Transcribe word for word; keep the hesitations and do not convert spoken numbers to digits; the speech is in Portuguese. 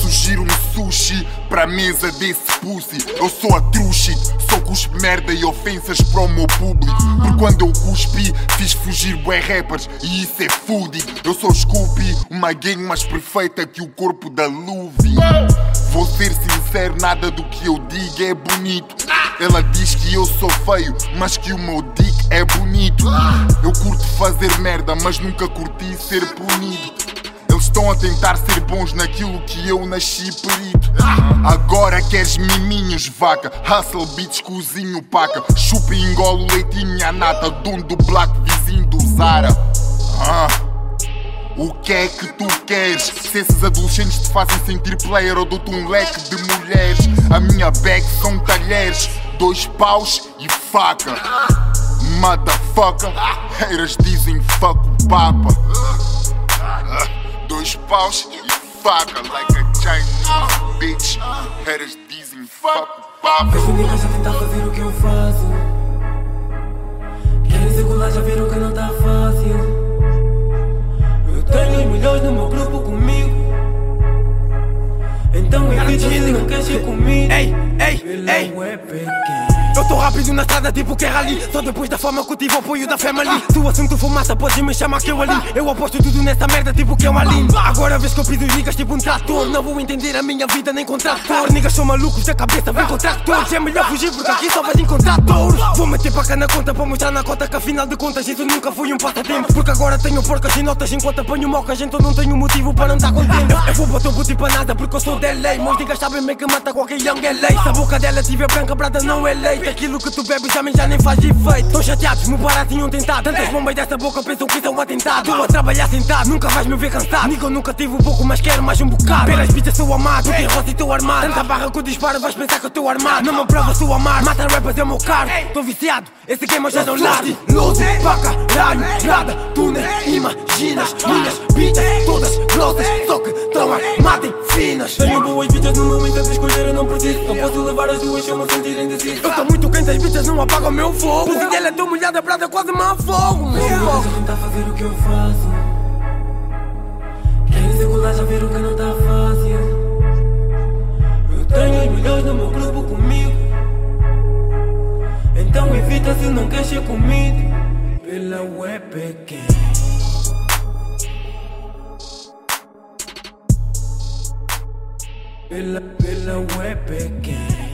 surgir um sushi pra mesa desse pussy. Eu sou a trushi, só cuspe merda e ofensas para o meu público. Porque quando eu cuspi, fiz fugir bué rappers e isso é foodie. Eu sou Scoopy, uma gang mais perfeita que o corpo da Luffy. Vou ser sincero, nada do que eu digo é bonito. Ela diz que eu sou feio, mas que o meu dick é bonito. Eu curto fazer merda, mas nunca curti ser punido. Eles estão a tentar ser bons naquilo que eu nasci perito. Agora queres miminhos, vaca. Hustle, beats, cozinho, paca. Chupa e engolo leitinho e a nata. Dono do black, vizinho do Zara. Ah. O que é que tu queres? Se esses adolescentes te fazem sentir player, eu dou-te um leque de mulheres. A minha bag são talheres, dois paus e faca. Motherfucker, haters dizem fuck o papa. Dois paus e faca, like a Chinese bitch. Haters dizem fuck o papa. Vejo niggas a tentar fazer o que eu faço. Querem circular, já viram que não tá fácil. Tenho milhões no meu grupo comigo. Então evite se não quer ser comigo. Ei, ei, ei. Eu tô rápido na estrada tipo que é rally. Só depois da fama cultivo o apoio da family. Se o assunto for massa podes me chamar que eu ali. Eu aposto tudo nessa merda tipo que é um alim. Agora vês que eu pido niggas tipo um trator. Não vou entender a minha vida nem com trator. Niggas são malucos da cabeça, vem com tractores. É melhor fugir porque aqui só vais encontrar touros. Vou meter pra cá na conta para mostrar na conta que afinal de contas isso nunca foi um passatempo. Porque agora tenho porcas e notas enquanto apanho mocas. Então não tenho motivo para não estar contente. Eu, eu vou botar um puto para nada porque eu sou de lei. Meus niggas sabem bem que mata qualquer young é lei. Se a boca dela tiver branca, prata não é leite. Aquilo que tu bebes já, já nem faz efeito. Tô chateados, me parar tinham tentado. Tantas bombas dessa boca pensam que são um atentado. Tô a trabalhar sentado, nunca vais me ver cansado. Nico, nunca tive um pouco, mas quero mais um bocado. Pelas bichas sou amado, tem roça e estou armado. Tanta barra que eu disparo, vais pensar que eu estou armado. Não me prova, sou amar, mata rappers é o meu carro. Tô viciado, esse game eu já não largo. Luto pra caralho, nada, tu nem imaginas. Minhas bichas todas grossas, só que estão armadas e finas. Tenho boas bichas no momento de escolher, eu não preciso. Não posso levar as duas se eu me sentir indeciso. Eu tô muito quente, as bichas não apagam meu fogo. O dela é tão molhada, a prata quase me afogo. Vou tentar fazer o que eu faço. Querem circular, já viram que não tá fácil. Eu tenho milhões no meu grupo comigo. Então evita se não quer ser comigo. Pela web pequena. Pela, pela web pequena.